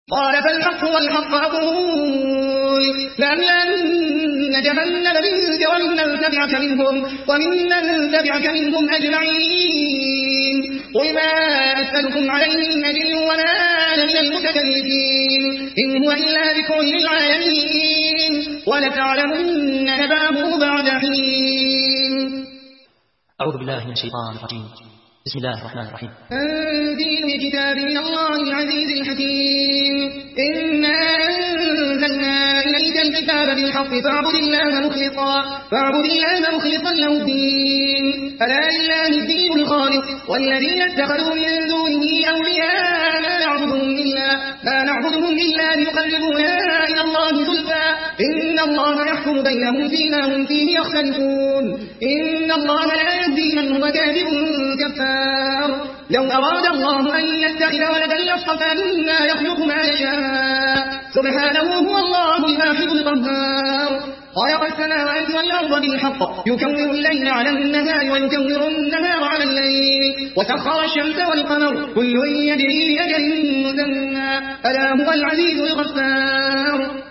قال فالحق والحق أقول لأملأن جهنم منك وممن تبعك منهم أجمعين قل ما أسألكم عليه من أجر وما أنا من المتكلفين إن هو إلا ذكر للعالمين ولتعلمن نبأه بعد حين. أعوذ بالله من الشيطان الرجيم. بسم الله الرحمن الرحيم. تنزيل الكتاب من الله العزيز الحكيم. إنا أنزلنا إليك الكتاب بالحق فاعبد الله مخلصا له الدين ألا لله الدين الخالص والذين اتخذوا من دونه أولياء ما نعبدهم إلا ليقربونا إلى الله زلفى إن الله يحكم بينهم فيما هم فيه يختلفون إن الله لا يهدي من هو كاذب كفار. لو أراد الله أن يتخذ ولدا لاصطفى مما يخلق ما يشاء سبحانه هو الله الواحد القهار. خلق السماوات والأرض بالحق يكور الليل على النهار ويكور النهار على الليل وسخر الشمس والقمر كل يجري لأجل مسمى ألا هو العزيز الغفار.